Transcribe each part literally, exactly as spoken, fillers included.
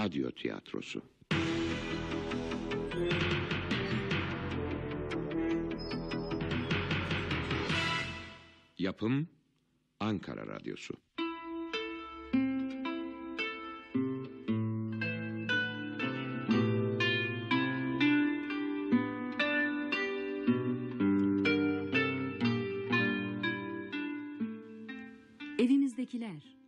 Radyo tiyatrosu. Yapım Ankara Radyosu. Evimizdekiler.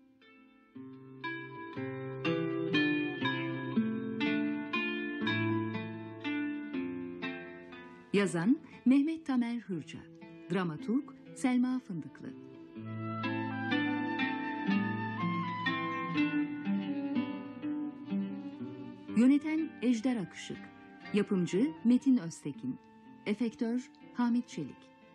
Yazan Mehmet Tamer Hürca, dramaturg Selma Fındıklı. Yöneten Ejder Akışık, yapımcı Metin Öztekin, efektör Hamit Çelik.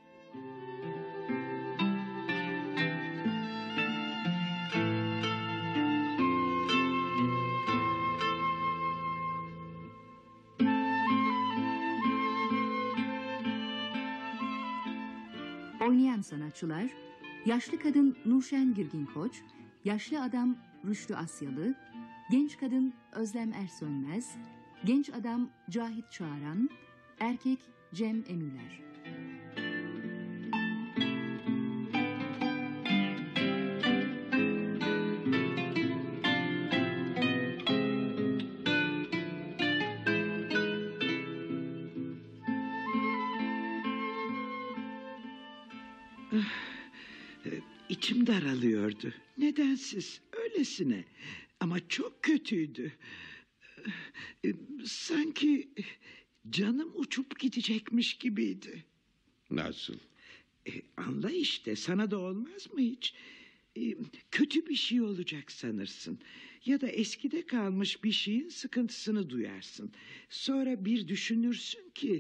Oynayan sanatçılar: yaşlı kadın Nurşen Girgin Koç, yaşlı adam Rüştü Asyalı, genç kadın Özlem Ersönmez, genç adam Cahit Çağaran, erkek Cem Emüler. İçim daralıyordu. Nedensiz, öylesine. Ama çok kötüydü. Sanki canım uçup gidecekmiş gibiydi. Nasıl? E, anla işte, sana da olmaz mı hiç? E, kötü bir şey olacak sanırsın. Ya da eskide kalmış bir şeyin sıkıntısını duyarsın. Sonra bir düşünürsün ki...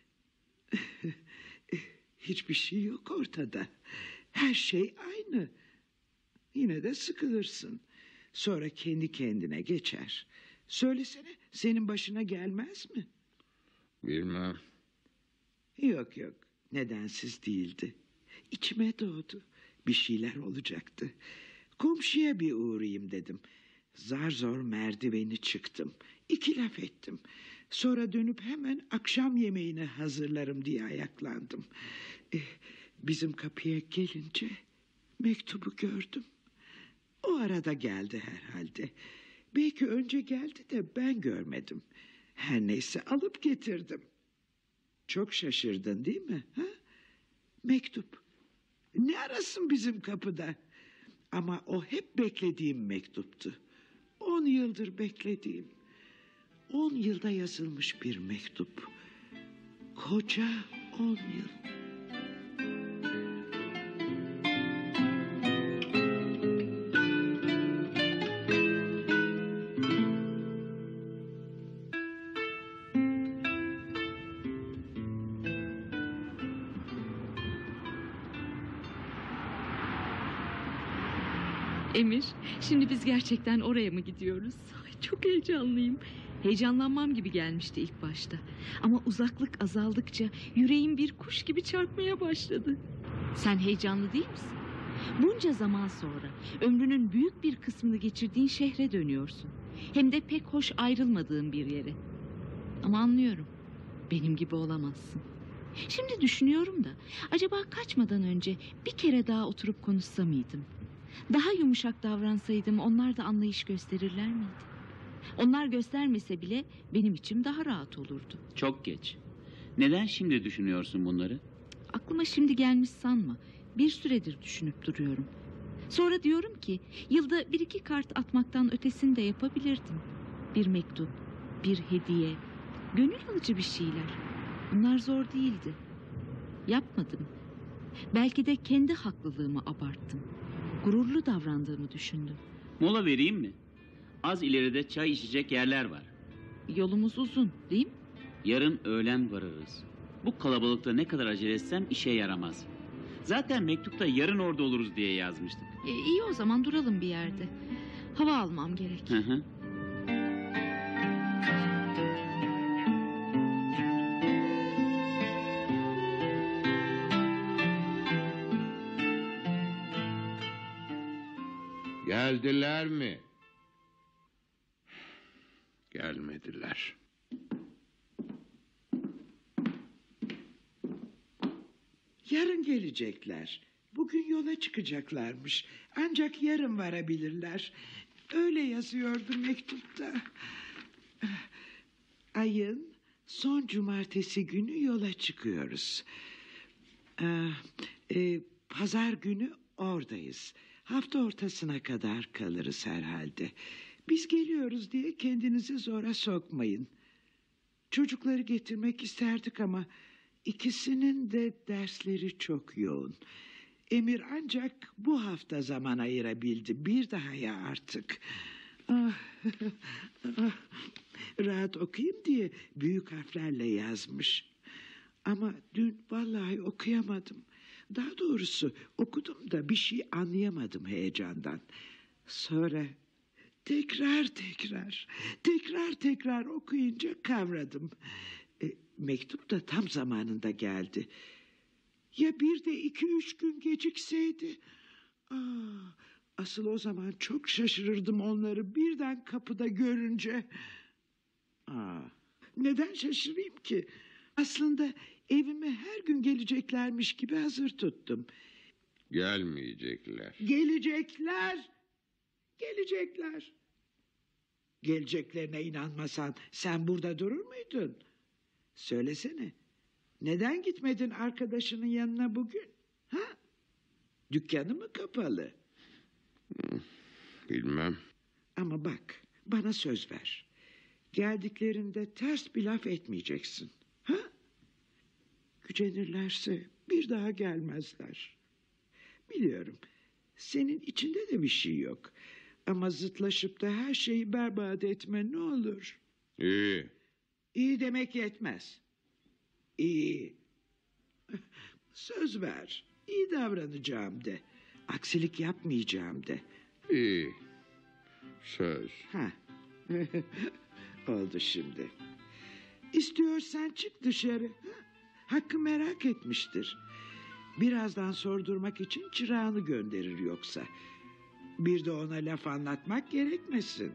hiçbir şey yok ortada. Her şey aynı. Yine de sıkılırsın. Sonra kendi kendine geçer. Söylesene, senin başına gelmez mi? Bilmem. Yok yok, nedensiz değildi. İçime doğdu. Bir şeyler olacaktı. Komşuya bir uğrayayım dedim. Zar zor merdiveni çıktım. İki laf ettim. Sonra dönüp hemen akşam yemeğini hazırlarım diye ayaklandım. Eh, bizim kapıya gelince mektubu gördüm. O arada geldi herhalde. Belki önce geldi de ben görmedim. Her neyse alıp getirdim. Çok şaşırdın değil mi? Ha? Mektup. Ne arasın bizim kapıda? Ama o hep beklediğim mektuptu. On yıldır beklediğim. On yılda yazılmış bir mektup. Koca on yıl. Emir, şimdi biz gerçekten oraya mı gidiyoruz? Ay, çok heyecanlıyım. Heyecanlanmam gibi gelmişti ilk başta. Ama uzaklık azaldıkça yüreğim bir kuş gibi çarpmaya başladı. Sen heyecanlı değil misin? Bunca zaman sonra ömrünün büyük bir kısmını geçirdiğin şehre dönüyorsun. Hem de pek hoş ayrılmadığın bir yere. Ama anlıyorum, benim gibi olamazsın. Şimdi düşünüyorum da acaba kaçmadan önce bir kere daha oturup konuşsa mıydım? Daha yumuşak davransaydım onlar da anlayış gösterirler miydi? Onlar göstermese bile benim içim daha rahat olurdu. Çok geç. Neden şimdi düşünüyorsun bunları? Aklıma şimdi gelmiş sanma. Bir süredir düşünüp duruyorum. Sonra diyorum ki yılda bir iki kart atmaktan ötesini de yapabilirdim. Bir mektup, bir hediye, gönül alıcı bir şeyler. Bunlar zor değildi. Yapmadım. Belki de kendi haklılığımı abarttım. Gururlu davrandığımı düşündüm. Mola vereyim mi? Az ileride çay içecek yerler var. Yolumuz uzun, değil mi? Yarın öğlen varırız. Bu kalabalıkta ne kadar acele etsem işe yaramaz. Zaten mektupta yarın orada oluruz diye yazmıştık. E, iyi o zaman duralım bir yerde. Hava almam gerek. Hı hı. Geldiler mi? Gelmediler. Yarın gelecekler. Bugün yola çıkacaklarmış. Ancak yarın varabilirler. Öyle yazıyordu mektupta. Ayın son cumartesi günü yola çıkıyoruz. Ee, e, pazar günü oradayız. Hafta ortasına kadar kalırız herhalde. Biz geliyoruz diye kendinizi zora sokmayın. Çocukları getirmek isterdik ama ikisinin de dersleri çok yoğun. Emir ancak bu hafta zaman ayırabildi. Bir daha ya artık. Ah, ah, rahat okuyayım diye büyük harflerle yazmış. Ama dün vallahi okuyamadım. Daha doğrusu okudum da bir şey anlayamadım heyecandan. Sonra tekrar tekrar, tekrar tekrar okuyunca kavradım. E, mektup da tam zamanında geldi. Ya bir de iki üç gün gecikseydi? Aa, asıl o zaman çok şaşırırdım onları birden kapıda görünce. Aa, neden şaşırayım ki? Aslında evime her gün geleceklermiş gibi hazır tuttum. Gelmeyecekler. Gelecekler, gelecekler. Geleceklerine inanmasan sen burada durur muydun? Söylesene. Neden gitmedin arkadaşının yanına bugün? Ha? Dükkanı mı kapalı? Bilmem. Ama bak, bana söz ver. Geldiklerinde ters bir laf etmeyeceksin. Ha? Gücenirlerse bir daha gelmezler. Biliyorum, senin içinde de bir şey yok. Ama zıtlaşıp da her şeyi berbat etme ne olur. İyi. İyi demek yetmez. İyi. Söz ver. İyi davranacağım de. Aksilik yapmayacağım de. İyi. Söz. Ha. Oldu şimdi. İstiyorsan çık dışarı. Ha? Hakkı merak etmiştir. Birazdan sordurmak için çırağını gönderir yoksa. Bir de ona laf anlatmak gerekmesin.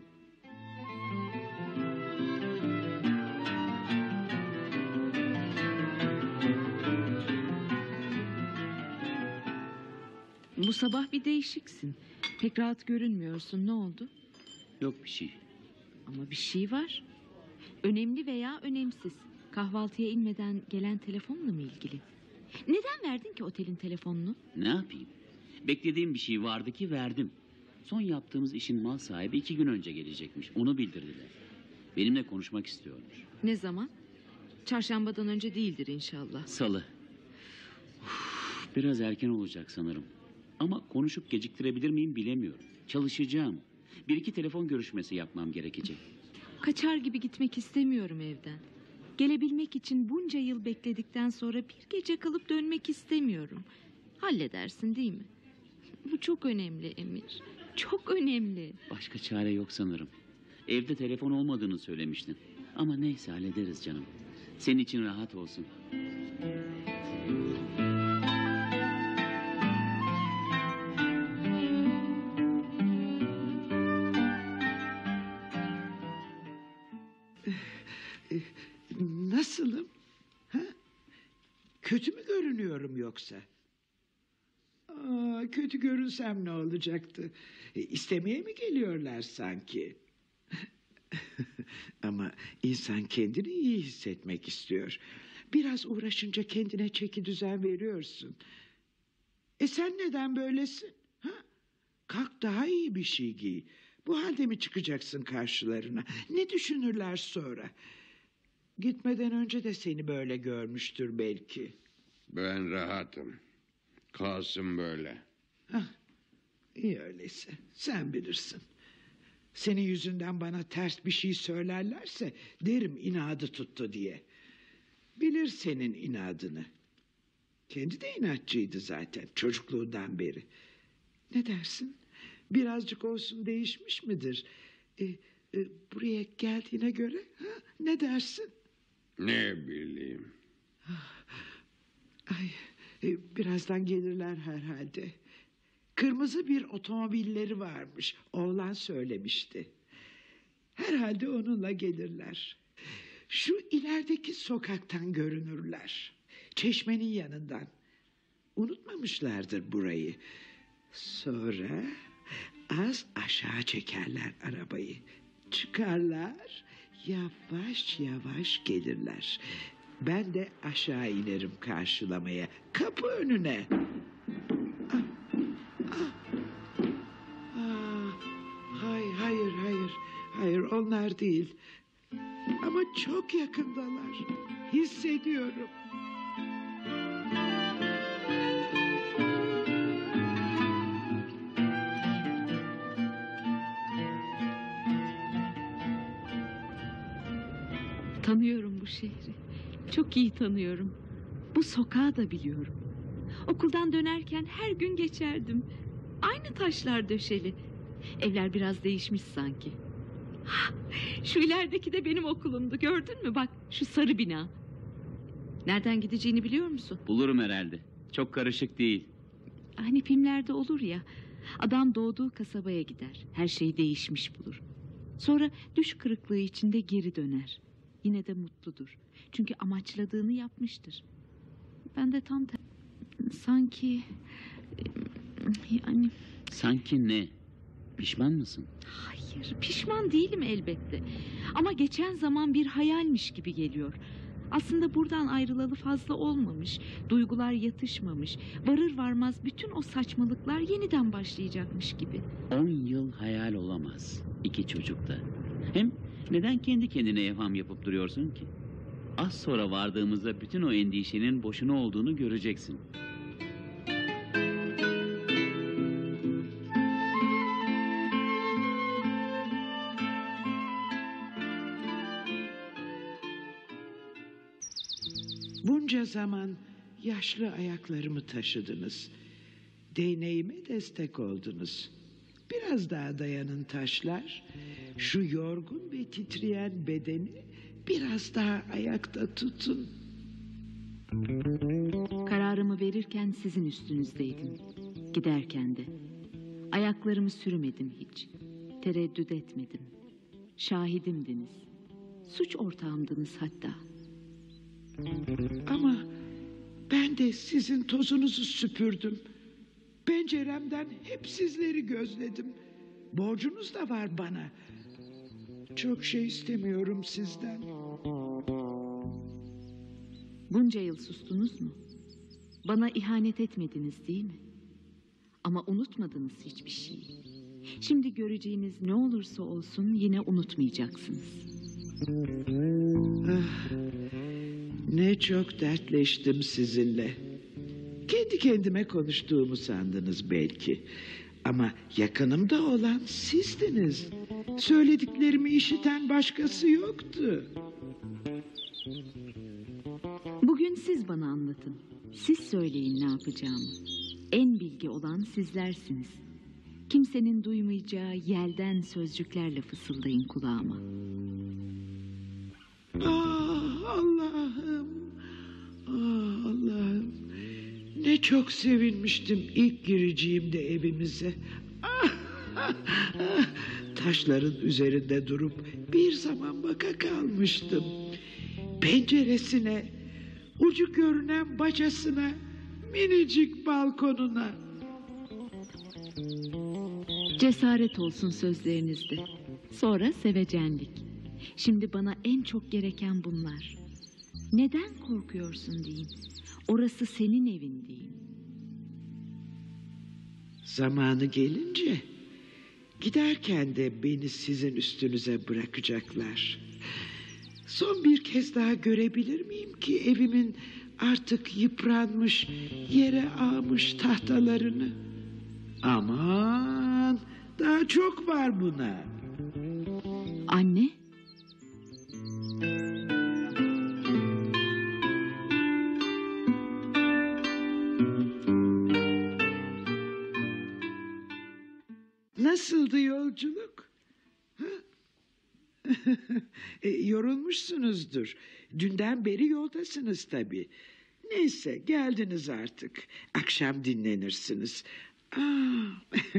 Bu sabah bir değişiksin. Pek rahat görünmüyorsun. Ne oldu? Yok bir şey. Ama bir şey var. Önemli veya önemsiz. Kahvaltıya inmeden gelen telefonla mı ilgili? Neden verdin ki otelin telefonunu? Ne yapayım? Beklediğim bir şey vardı ki verdim. Son yaptığımız işin mal sahibi iki gün önce gelecekmiş. Onu bildirdiler. Benimle konuşmak istiyormuş. Ne zaman? Çarşambadan önce değildir inşallah. Salı. Uf, biraz erken olacak sanırım. Ama konuşup geciktirebilir miyim bilemiyorum. Çalışacağım. Bir iki telefon görüşmesi yapmam gerekecek. Kaçar gibi gitmek istemiyorum evden. Gelebilmek için bunca yıl bekledikten sonra bir gece kalıp dönmek istemiyorum. Halledersin değil mi? Bu çok önemli Emir. Çok önemli. Başka çare yok sanırım. Evde telefon olmadığını söylemiştin. Ama neyse hallederiz canım. Senin için rahat olsun. Nasılım? Ha? Kötü mü görünüyorum yoksa? Aa, kötü görünsem ne olacaktı? E, istemeye mi geliyorlar sanki? Ama insan kendini iyi hissetmek istiyor. Biraz uğraşınca kendine çeki düzen veriyorsun. E sen neden böylesin? Ha? Kalk daha iyi bir şey giy. Bu halde mi çıkacaksın karşılarına? Ne düşünürler sonra? Gitmeden önce de seni böyle görmüştür belki. Ben rahatım. Kalsın böyle. Hah, iyi öyleyse. Sen bilirsin. Senin yüzünden bana ters bir şey söylerlerse derim inadı tuttu diye. Bilir senin inadını. Kendi de inatçıydı zaten çocukluğundan beri. Ne dersin? Birazcık olsun değişmiş midir? E, e, buraya geldiğine göre ha? Ne dersin? Ne bileyim. Ay, e, birazdan gelirler herhalde. Kırmızı bir otomobilleri varmış. Oğlan söylemişti. Herhalde onunla gelirler. Şu ilerideki sokaktan görünürler. Çeşmenin yanından. Unutmamışlardır burayı. Sonra az aşağı çekerler arabayı. Çıkarlar, yavaş yavaş gelirler. Ben de aşağı inerim karşılamaya. Kapı önüne. Ah, ah, ah. Hayır, hayır, hayır. Hayır, onlar değil. Ama çok yakındalar. Hissediyorum. Tanıyorum bu şehri. Çok iyi tanıyorum. Bu sokağı da biliyorum. Okuldan dönerken her gün geçerdim. Aynı taşlar döşeli. Evler biraz değişmiş sanki. Hah, şu ilerideki de benim okulumdu. Gördün mü? Bak şu sarı bina. Nereden gideceğini biliyor musun? Bulurum herhalde. Çok karışık değil. Hani filmlerde olur ya. Adam doğduğu kasabaya gider. Her şey değişmiş bulur. Sonra düş kırıklığı içinde geri döner. Yine de mutludur. Çünkü amaçladığını yapmıştır. Ben de tam te- sanki yani Sanki ne? Pişman mısın? hayır, pişman değilim elbette. Ama geçen zaman bir hayalmiş gibi geliyor. Aslında buradan ayrılalı fazla olmamış. Duygular yatışmamış. Varır varmaz bütün o saçmalıklar yeniden başlayacakmış gibi. On yıl hayal olamaz. İki çocukta. Hem neden kendi kendine evham yapıp duruyorsun ki? Az sonra vardığımızda bütün o endişenin boşuna olduğunu göreceksin. Bunca zaman yaşlı ayaklarımı taşıdınız. Değneğime destek oldunuz. Biraz daha dayanın taşlar. Şu yorgun ve titreyen bedeni biraz daha ayakta tutun. Kararımı verirken sizin üstünüzdeydim. Giderken de. Ayaklarımı sürmedim hiç. Tereddüt etmedim. Şahidimdiniz. Suç ortağımdınız hatta. Ama ben de sizin tozunuzu süpürdüm. Penceremden hep sizleri gözledim. Borcunuz da var bana. Çok şey istemiyorum sizden. Bunca yıl sustunuz mu? Bana ihanet etmediniz değil mi? Ama unutmadınız hiçbir şeyi. Şimdi göreceğiniz ne olursa olsun yine unutmayacaksınız. Ah, ne çok dertleştim sizinle. Kendi kendime konuştuğumu sandınız belki. Ama yakınımda olan sizdiniz. Söylediklerimi işiten başkası yoktu. Bugün siz bana anlatın. Siz söyleyin ne yapacağımı. En bilgi olan sizlersiniz. Kimsenin duymayacağı yelden sözcüklerle fısıldayın kulağıma. Ah Allah'ım. Ah Allah'ım. Ne çok sevinmiştim ilk gireceğimde evimize. Ah, ah, ah. Taşların üzerinde durup bir zaman baka kalmıştım. Penceresine, ucu görünen bacasına, minicik balkonuna. Cesaret olsun sözlerinizde. Sonra sevecenlik. Şimdi bana en çok gereken bunlar. Neden korkuyorsun deyin. Orası senin evin deyin. Zamanı gelince giderken de beni sizin üstünüze bırakacaklar. Son bir kez daha görebilir miyim ki evimin artık yıpranmış, yere ağmış tahtalarını? Aman, daha çok var buna. Anne, Nasıldı yolculuk? Ha? e, yorulmuşsunuzdur. Dünden beri yoldasınız tabii. Neyse, geldiniz artık. Akşam dinlenirsiniz. Aa.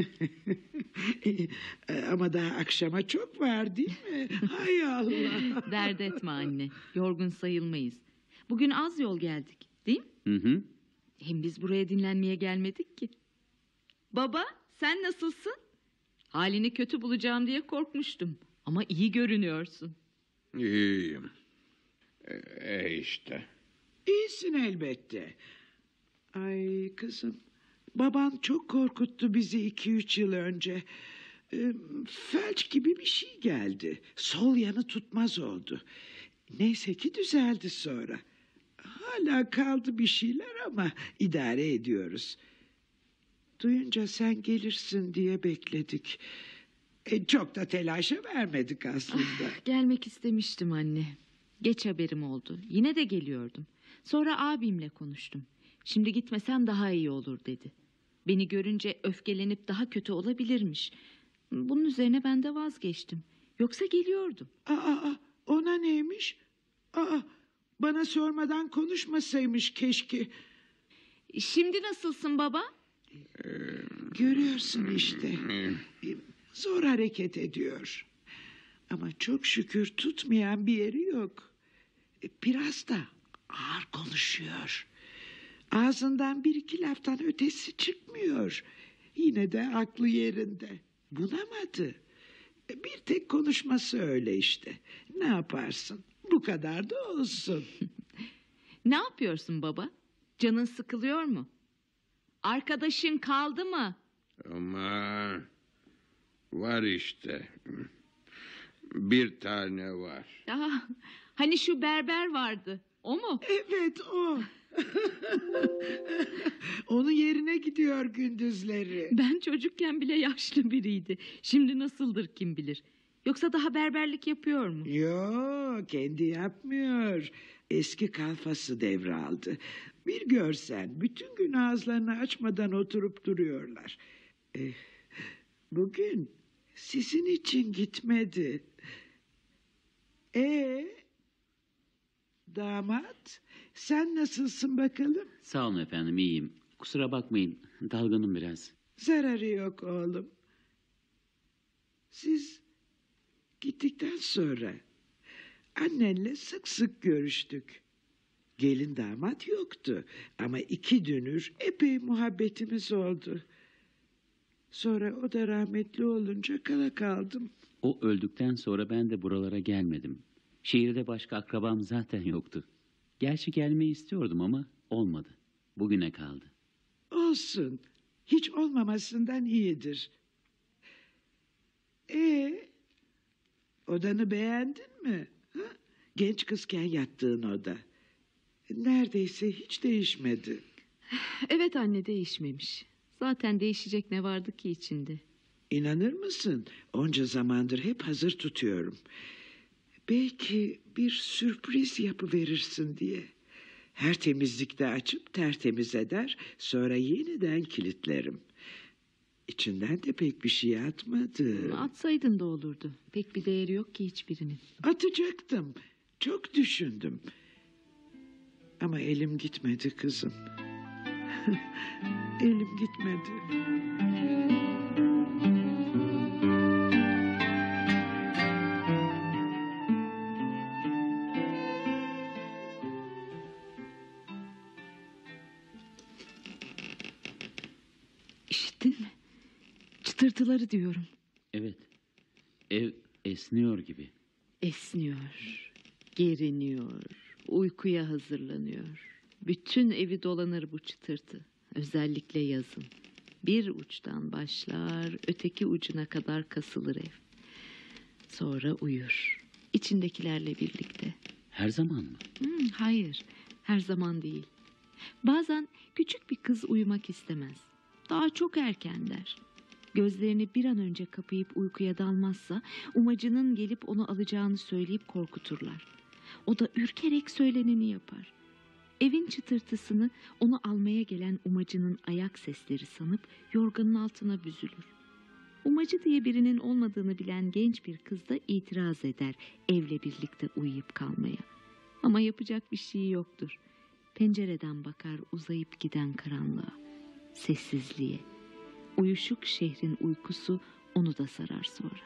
Ama daha akşama çok var değil mi? Hay Allah. Dert etme anne. Yorgun sayılmayız. Bugün az yol geldik, değil mi? Hı hı. Hem biz buraya dinlenmeye gelmedik ki. Baba, sen nasılsın? Halini kötü bulacağım diye korkmuştum. Ama iyi görünüyorsun. İyiyim. E, e işte. İyisin elbette. Ay kızım, baban çok korkuttu bizi iki üç yıl önce. Ee, felç gibi bir şey geldi. Sol yanı tutmaz oldu. Neyse ki düzeldi sonra. Hala kaldı bir şeyler ama idare ediyoruz. Duyunca sen gelirsin diye bekledik. E, çok da telaşa vermedik aslında. Gelmek istemiştim anne. Geç haberim oldu. Yine de geliyordum. Sonra abimle konuştum. Şimdi gitmesem daha iyi olur dedi. Beni görünce öfkelenip daha kötü olabilirmiş. Bunun üzerine ben de vazgeçtim. Yoksa geliyordum. Aa, aa, ona neymiş? Aa, bana sormadan konuşmasaymış keşke. Şimdi nasılsın baba? Görüyorsun işte. E, Zor hareket ediyor. Ama çok şükür tutmayan bir yeri yok. Biraz da ağır konuşuyor. Ağzından bir iki laftan ötesi çıkmıyor. Yine de aklı yerinde. Bunamadı. Bir tek konuşması öyle işte. Ne yaparsın? Bu kadar da olsun. Ne yapıyorsun baba? Canın sıkılıyor mu? Arkadaşın kaldı mı? Ama var işte. Bir tane var. Aa, hani şu berber vardı. O mu? Evet o. Onun yerine gidiyor gündüzleri. Ben çocukken bile yaşlı biriydi. Şimdi nasıldır kim bilir. Yoksa daha berberlik yapıyor mu? Yo, kendi yapmıyor. Eski kalfası devraldı. Bir görsen bütün gün ağızlarını açmadan oturup duruyorlar. Eh, bugün sizin için gitmedi. E damat, sen nasılsın bakalım? Sağ olun efendim, iyiyim. Kusura bakmayın, dalgınım biraz. Zararı yok oğlum. Siz gittikten sonra annenle sık sık görüştük. Gelin damat yoktu ama iki dünür epey muhabbetimiz oldu. Sonra o da rahmetli olunca kala kaldım. O öldükten sonra ben de buralara gelmedim. Şehirde başka akrabam zaten yoktu. Gerçi gelmeyi istiyordum ama olmadı. Bugüne kaldı. Olsun. Hiç olmamasından iyidir. Ee, odanı beğendin mi? Ha? Genç kızken yattığın oda. Neredeyse hiç değişmedi. Evet anne, değişmemiş. Zaten değişecek ne vardı ki içinde? İnanır mısın? Onca zamandır hep hazır tutuyorum. Belki bir sürpriz yapıverirsin diye. Her temizlikte açıp tertemiz eder, sonra yeniden kilitlerim. İçinden de pek bir şey atmadı. Atsaydın da olurdu. Pek bir değeri yok ki hiçbirinin. Atacaktım. Çok düşündüm. Ama elim gitmedi kızım. Elim gitmedi. İşittin mi? Çıtırtıları diyorum. Evet, ev esniyor gibi. Esniyor, geriniyor, uykuya hazırlanıyor. Bütün evi dolanır bu çıtırtı. Özellikle yazın. Bir uçtan başlar, öteki ucuna kadar kasılır ev. Sonra uyur. İçindekilerle birlikte. Her zaman mı? Hmm, hayır, her zaman değil. Bazen küçük bir kız uyumak istemez. Daha çok erken der. Gözlerini bir an önce kapayıp uykuya dalmazsa umacının gelip onu alacağını söyleyip korkuturlar. O da ürkerek söyleneni yapar. Evin çıtırtısını onu almaya gelen umacının ayak sesleri sanıp yorganın altına büzülür. Umacı diye birinin olmadığını bilen genç bir kız da itiraz eder evle birlikte uyuyup kalmaya. Ama yapacak bir şey yoktur. Pencereden bakar uzayıp giden karanlığa, sessizliğe. Uyuşuk şehrin uykusu onu da sarar sonra.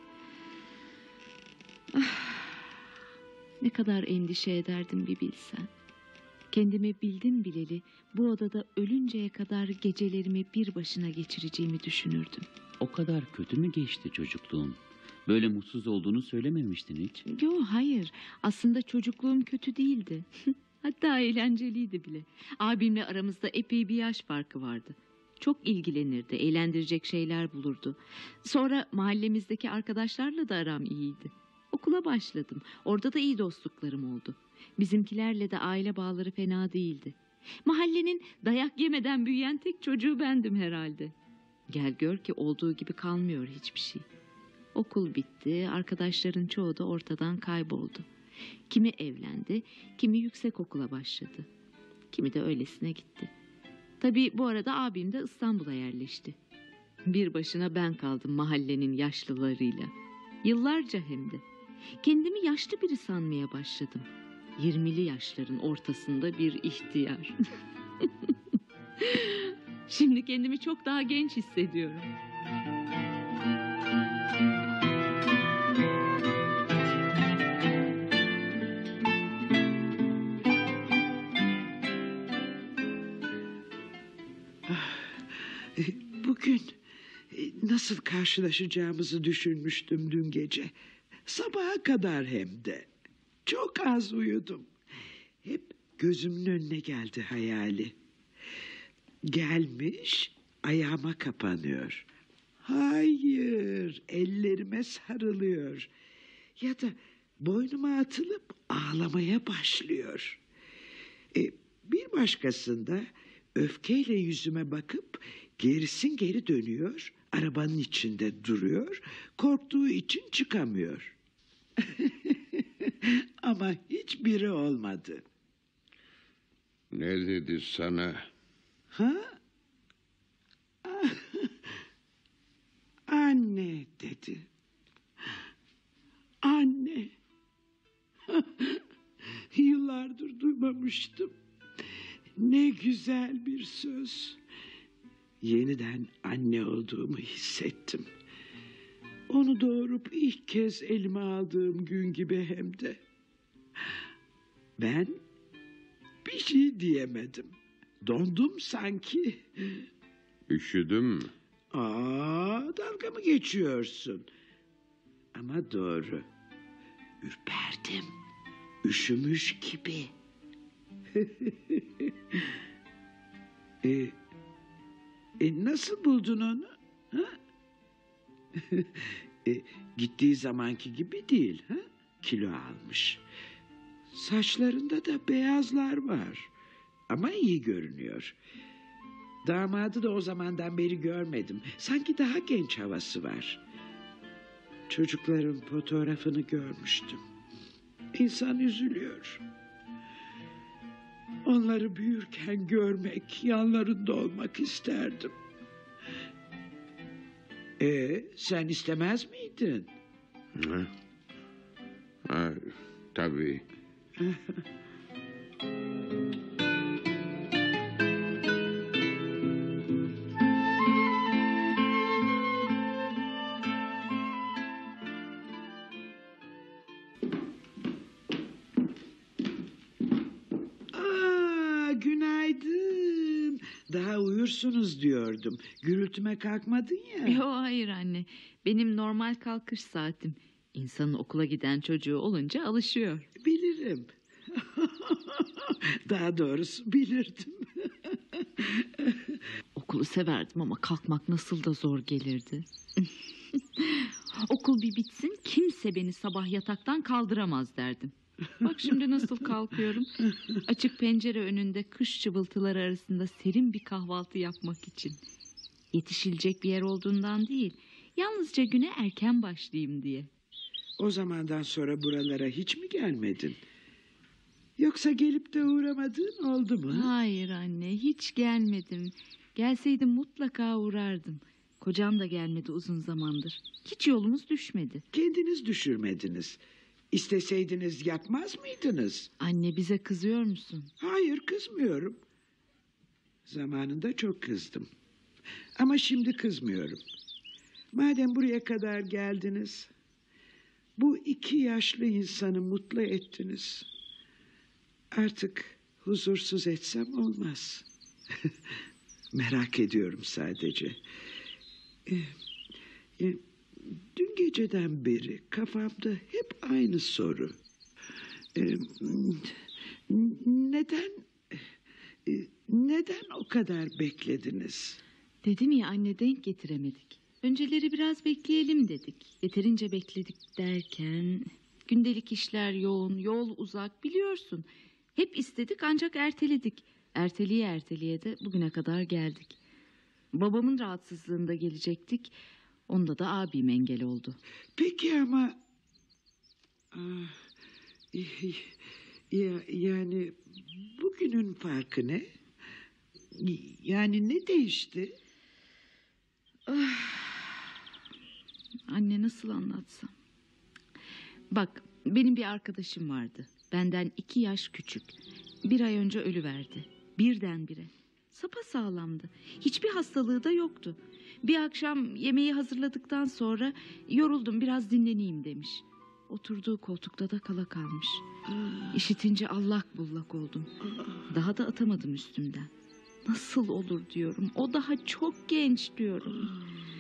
Ah, ne kadar endişe ederdim bir bilsen. Kendimi bildim bileli bu odada ölünceye kadar gecelerimi bir başına geçireceğimi düşünürdüm. O kadar kötü mü geçti çocukluğun? Böyle mutsuz olduğunu söylememiştin hiç. Yo, hayır, aslında çocukluğum kötü değildi. Hatta eğlenceliydi bile. Abimle aramızda epey bir yaş farkı vardı. Çok ilgilenirdi, eğlendirecek şeyler bulurdu. Sonra mahallemizdeki arkadaşlarla da aram iyiydi. Okula başladım. Orada da iyi dostluklarım oldu. Bizimkilerle de aile bağları fena değildi. Mahallenin dayak yemeden büyüyen tek çocuğu bendim herhalde. Gel gör ki olduğu gibi kalmıyor hiçbir şey. Okul bitti, arkadaşların çoğu da ortadan kayboldu. Kimi evlendi, kimi yüksek okula başladı. Kimi de öylesine gitti. Tabii bu arada abim de İstanbul'a yerleşti. Bir başına ben kaldım mahallenin yaşlılarıyla. Yıllarca hem de. Kendimi yaşlı biri sanmaya başladım. Yirmili yaşların ortasında bir ihtiyar. Şimdi kendimi çok daha genç hissediyorum. Bugün nasıl karşılaşacağımızı düşünmüştüm dün gece. Sabaha kadar hem de. Çok az uyudum. Hep gözümün önüne geldi hayali. Gelmiş, ayağıma kapanıyor. Hayır, ellerime sarılıyor. Ya da boynuma atılıp ağlamaya başlıyor. E, bir başkasında öfkeyle yüzüme bakıp gerisin geri dönüyor, arabanın içinde duruyor, korktuğu için çıkamıyor. Ama hiçbiri olmadı. Ne dedi sana? Ha? Anne dedi. Anne. Yıllardır duymamıştım. Ne güzel bir söz. Yeniden anne olduğumu hissettim. Onu doğurup ilk kez elime aldığım gün gibi hem de. Ben bir şey diyemedim. Dondum sanki. Üşüdün mü? Aa, dalga mı geçiyorsun? Ama doğru. Ürperdim. Üşümüş gibi. e, e, nasıl buldun onu? Ha? e, gittiği zamanki gibi değil. Ha? Kilo almış. Saçlarında da beyazlar var. Ama iyi görünüyor. Damadı da o zamandan beri görmedim. Sanki daha genç havası var. Çocukların fotoğrafını görmüştüm. İnsan üzülüyor. Onları büyürken görmek, yanlarında olmak isterdim. Ee, sen istemez miydin? Ha? Ha, tabii. Aa, günaydın. Daha uyursunuz diyordum. Gürültüme kalkmadın ya. Yo, hayır anne. Benim normal kalkış saatim. İnsanın okula giden çocuğu olunca alışıyor. Bilirim. Daha doğrusu bilirdim. Okulu severdim ama kalkmak nasıl da zor gelirdi. Okul bir bitsin, kimse beni sabah yataktan kaldıramaz derdim. Bak şimdi nasıl kalkıyorum. Açık pencere önünde kış çıvıltıları arasında serin bir kahvaltı yapmak için. Yetişilecek bir yer olduğundan değil, yalnızca güne erken başlayayım diye. O zamandan sonra buralara hiç mi gelmedin? Yoksa gelip de uğramadığın oldu mu? Hayır anne, hiç gelmedim. Gelseydim mutlaka uğrardım. Kocam da gelmedi uzun zamandır. Hiç yolumuz düşmedi. Kendiniz düşürmediniz. İsteseydiniz yapmaz mıydınız? Anne, bize kızıyor musun? Hayır, kızmıyorum. Zamanında çok kızdım. Ama şimdi kızmıyorum. Madem buraya kadar geldiniz, bu iki yaşlı insanı mutlu ettiniz. Artık huzursuz etsem olmaz. Merak ediyorum sadece. Ee, e, dün geceden beri kafamda hep aynı soru. Ee, neden e, neden o kadar beklediniz? Dedim ya anne, denk getiremedik. Önceleri biraz bekleyelim dedik. Yeterince bekledik derken gündelik işler yoğun, yol uzak, biliyorsun. Hep istedik ancak erteledik. Erteleye erteleye de bugüne kadar geldik. Babamın rahatsızlığında gelecektik. Onda da abim engel oldu. Peki ama ah, ya, yani bugünün farkı ne? Yani ne değişti? Anne, nasıl anlatsam? Bak, benim bir arkadaşım vardı. Benden iki yaş küçük. Bir ay önce ölüverdi. Birdenbire. Sapasağlamdı. Hiçbir hastalığı da yoktu. Bir akşam yemeği hazırladıktan sonra yoruldum, biraz dinleneyim demiş. Oturduğu koltukta da kala kalmış. İşitince allak bullak oldum. Daha da atamadım üstümden. Nasıl olur diyorum. O daha çok genç diyorum.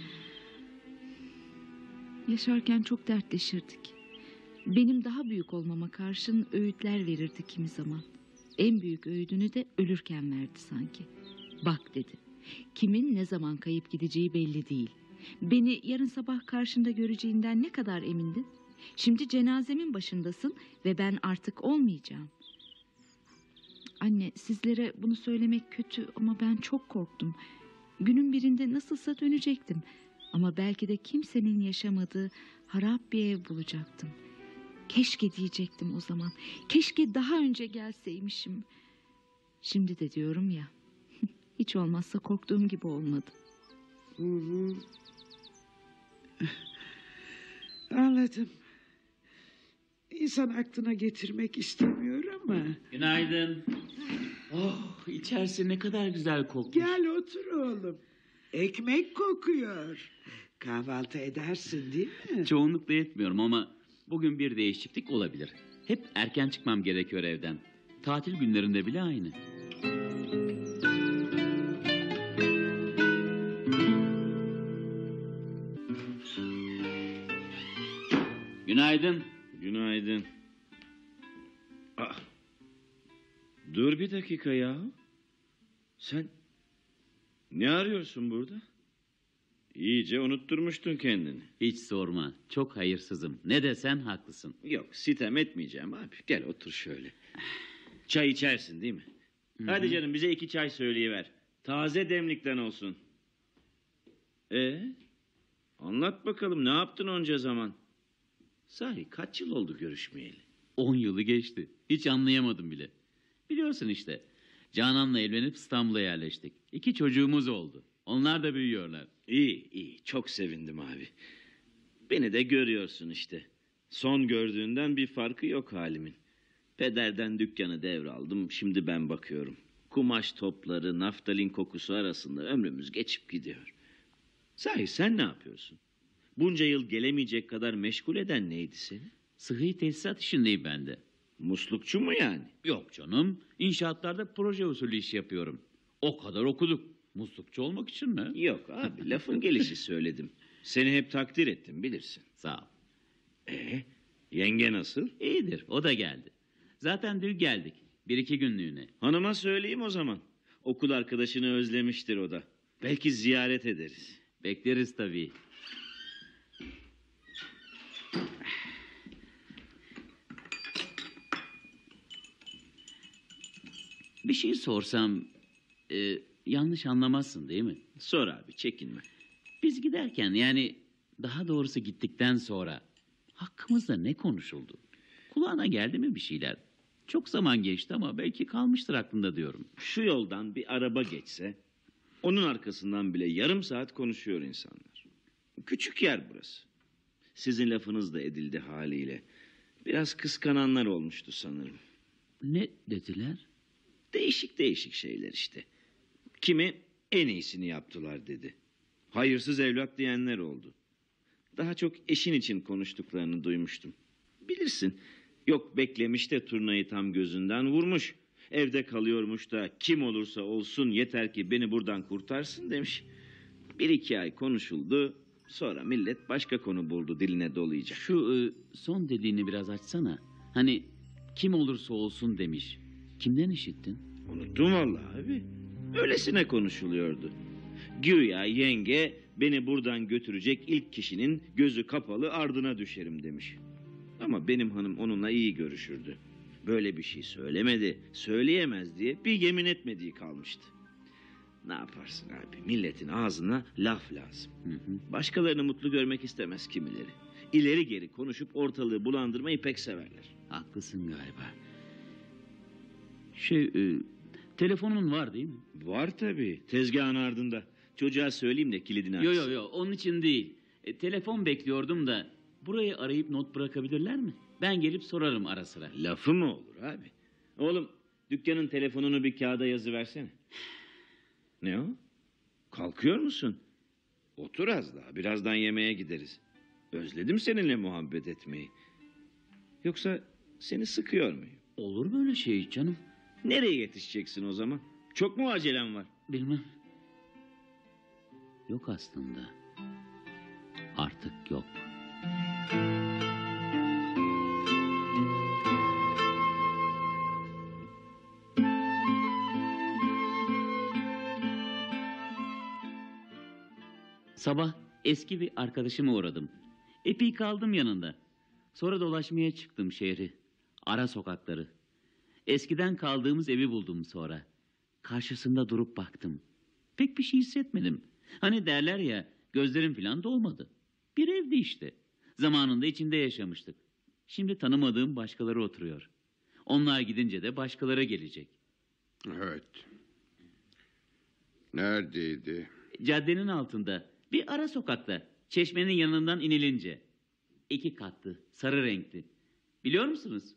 Yaşarken çok dertleşirdik. Benim daha büyük olmama karşın öğütler verirdi kimi zaman. En büyük öğüdünü de ölürken verdi sanki. Bak dedi. Kimin ne zaman kayıp gideceği belli değil. Beni yarın sabah karşında göreceğinden ne kadar emindin? Şimdi cenazemin başındasın ve ben artık olmayacağım. Anne, sizlere bunu söylemek kötü ama ben çok korktum. Günün birinde nasılsa dönecektim. Ama belki de kimsenin yaşamadığı harap bir ev bulacaktım. Keşke diyecektim o zaman. Keşke daha önce gelseymişim. Şimdi de diyorum ya. Hiç olmazsa korktuğum gibi olmadı. Hı hı. Anladım. İnsan aklına getirmek istemiyor ama. Günaydın. Oh, içerisi ne kadar güzel kokmuş. Gel otur oğlum. Ekmek kokuyor. Kahvaltı edersin değil mi? Çoğunlukla etmiyorum ama bugün bir değişiklik olabilir. Hep erken çıkmam gerekiyor evden. Tatil günlerinde bile aynı. Günaydın. Günaydın. Ah. Dur bir dakika ya. Sen ne arıyorsun burada? İyice unutturmuştun kendini. Hiç sorma. Çok hayırsızım. Ne desen haklısın. Yok, sitem etmeyeceğim abi. Gel otur şöyle. Çay içersin değil mi? Hadi canım, bize iki çay söyleyiver. Taze demlikten olsun. Ee, anlat bakalım, ne yaptın onca zaman? Sahi kaç yıl oldu görüşmeyeli? On yılı geçti. Hiç anlayamadım bile. Biliyorsun işte. Canan'la evlenip İstanbul'a yerleştik. İki çocuğumuz oldu. Onlar da büyüyorlar. İyi iyi, çok sevindim abi. Beni de görüyorsun işte. Son gördüğünden bir farkı yok halimin. Pederden dükkanı devraldım, şimdi ben bakıyorum. Kumaş topları, naftalin kokusu arasında ömrümüz geçip gidiyor. Sahi sen ne yapıyorsun? Bunca yıl gelemeyecek kadar meşgul eden neydi seni? Sıhhi tesisat işindeyim ben de. Muslukçu mu yani? Yok canım. İnşaatlarda proje usulü iş yapıyorum. O kadar okuduk. Muslukçu olmak için mi? Yok abi, lafın gelişi söyledim. Seni hep takdir ettim, bilirsin. Sağ ol. Ee, yenge nasıl? İyidir. O da geldi. Zaten dün geldik. Bir iki günlüğüne. Hanıma söyleyeyim o zaman. Okul arkadaşını özlemiştir o da. Belki ziyaret ederiz. Bekleriz tabii. Bir şey sorsam e, yanlış anlamazsın değil mi? Sor abi, çekinme. Biz giderken, yani daha doğrusu gittikten sonra hakkımızda ne konuşuldu? Kulağına geldi mi bir şeyler? Çok zaman geçti ama belki kalmıştır aklında diyorum. Şu yoldan bir araba geçse, onun arkasından bile yarım saat konuşuyor insanlar. Küçük yer burası. Sizin lafınız da edildi haliyle. Biraz kıskananlar olmuştu sanırım. Ne dediler? Değişik değişik şeyler işte. Kimi En iyisini yaptılar dedi. Hayırsız evlat diyenler oldu. Daha çok eşin için konuştuklarını duymuştum. Bilirsin, yok beklemiş de turnayı tam gözünden vurmuş. Evde kalıyormuş da kim olursa olsun yeter ki beni buradan kurtarsın demiş. Bir iki ay konuşuldu. Sonra millet başka konu buldu diline dolayacak. Şu e, son dediğini biraz açsana. Hani kim olursa olsun demiş. Kimden işittin? Unuttum vallahi abi. Öylesine konuşuluyordu. Güya yenge beni buradan götürecek ilk kişinin gözü kapalı ardına düşerim demiş. Ama benim hanım onunla iyi görüşürdü. Böyle bir şey söylemedi, söyleyemez diye bir yemin etmediği kalmıştı. Ne yaparsın abi? Milletin ağzına laf lazım. Hı hı. Başkalarını mutlu görmek istemez kimileri. İleri geri konuşup ortalığı bulandırmayı pek severler. Haklısın galiba. Şey, e, telefonun var değil mi? Var tabii. Tezgahın ardında. Çocuğa söyleyeyim de kilidini açsın. Yo yo yo, onun için değil. E, telefon bekliyordum da burayı arayıp not bırakabilirler mi? Ben gelip sorarım ara sıra. Lafı mı olur abi? Oğlum dükkanın telefonunu bir kağıda yazıversene. Ne o? Kalkıyor musun? Otur az daha. Birazdan yemeğe gideriz. Özledim seninle muhabbet etmeyi. Yoksa seni sıkıyor muyum? Olur mu öyle şey canım? Nereye yetişeceksin o zaman? Çok mu acelem var? Bilmem. Yok aslında. Artık yok. Sabah eski bir arkadaşıma uğradım. Epey kaldım yanında. Sonra dolaşmaya çıktım şehri. Ara sokakları. Eskiden kaldığımız evi buldum sonra. Karşısında durup baktım. Pek bir şey hissetmedim. Hani derler ya, gözlerim falan dolmadı. Bir evdi işte. Zamanında içinde yaşamıştık. Şimdi tanımadığım başkaları oturuyor. Onlar gidince de başkaları gelecek. Evet. Neredeydi? Caddenin altında, bir ara sokakta, çeşmenin yanından inilince. İki katlı, sarı renkli. Biliyor musunuz?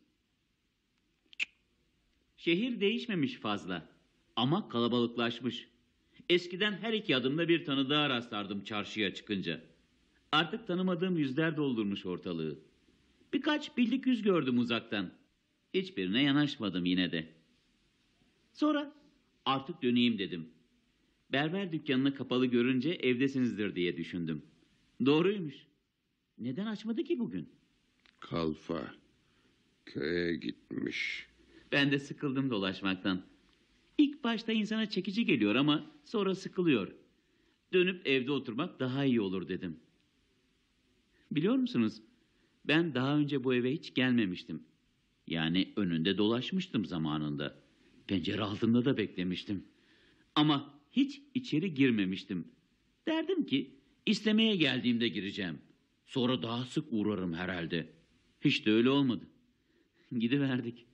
Şehir değişmemiş fazla ama kalabalıklaşmış. Eskiden her iki adımda bir tanıdığa rastlardım çarşıya çıkınca. Artık tanımadığım yüzler doldurmuş ortalığı. Birkaç bildik yüz gördüm uzaktan. Hiçbirine yanaşmadım yine de. Sonra artık döneyim dedim. Berber dükkanını kapalı görünce evdesinizdir diye düşündüm. Doğruymuş. Neden açmadı ki bugün? Kalfa. Köye gitmiş. Ben de sıkıldım dolaşmaktan. İlk başta insana çekici geliyor ama sonra sıkılıyor. Dönüp evde oturmak daha iyi olur dedim. Biliyor musunuz? Ben daha önce bu eve hiç gelmemiştim. Yani önünde dolaşmıştım zamanında. Pencere altında da beklemiştim. Ama hiç içeri girmemiştim. Derdim ki istemeye geldiğimde gireceğim. Sonra daha sık uğrarım herhalde. Hiç de öyle olmadı. Gidiverdik.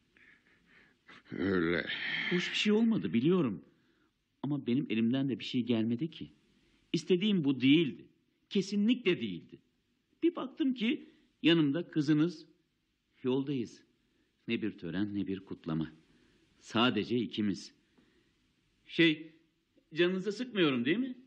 Öyle. Hoş bir şey olmadı biliyorum. Ama benim elimden de bir şey gelmedi ki. İstediğim bu değildi. Kesinlikle değildi. Bir baktım ki yanımda kızınız. Yoldayız. Ne bir tören ne bir kutlama. Sadece ikimiz. Şey, canınızı sıkmıyorum değil mi?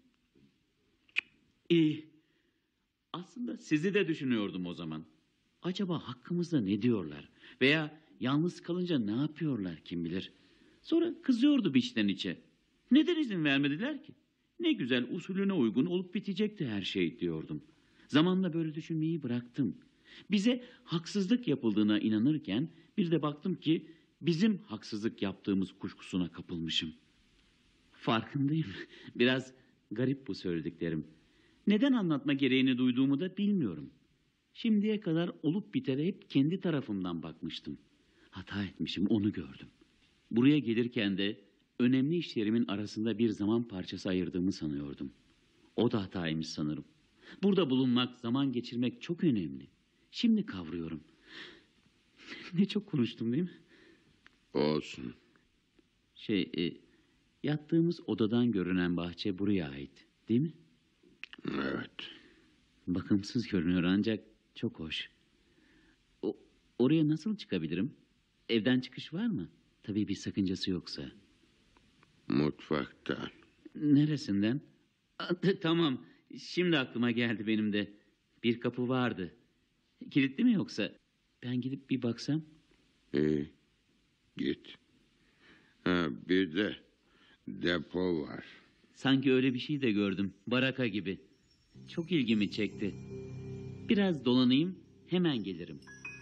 İyi. Aslında sizi de düşünüyordum o zaman. Acaba hakkımızda ne diyorlar? Veya yalnız kalınca ne yapıyorlar kim bilir? Sonra kızıyordu içten içe. Neden izin vermediler ki? Ne güzel usulüne uygun olup bitecekti her şey diyordum. Zamanla böyle düşünmeyi bıraktım. Bize haksızlık yapıldığına inanırken bir de baktım ki bizim haksızlık yaptığımız kuşkusuna kapılmışım. Farkındayım. Biraz garip bu söylediklerim. Neden anlatma gereğini duyduğumu da bilmiyorum. Şimdiye kadar olup bitere hep kendi tarafımdan bakmıştım. Hata etmişim, onu gördüm. Buraya gelirken de önemli işlerimin arasında bir zaman parçası ayırdığımı sanıyordum. O da hataymış sanırım. Burada bulunmak, zaman geçirmek çok önemli. Şimdi kavruyorum. Ne çok konuştum değil mi? Olsun. Şey, e, yattığımız odadan görünen bahçe buraya ait, değil mi? Evet. Bakımsız görünüyor ancak çok hoş. O, oraya nasıl çıkabilirim? Evden çıkış var mı? Tabii bir sakıncası yoksa. Mutfaktan. Neresinden? Aa, tamam, şimdi aklıma geldi benim de. Bir kapı vardı. Kilitli mi yoksa? Ben gidip bir baksam. İyi. Git. Ha, bir de depo var. Sanki öyle bir şey de gördüm. Baraka gibi. Çok ilgimi çekti. Biraz dolanayım, hemen gelirim.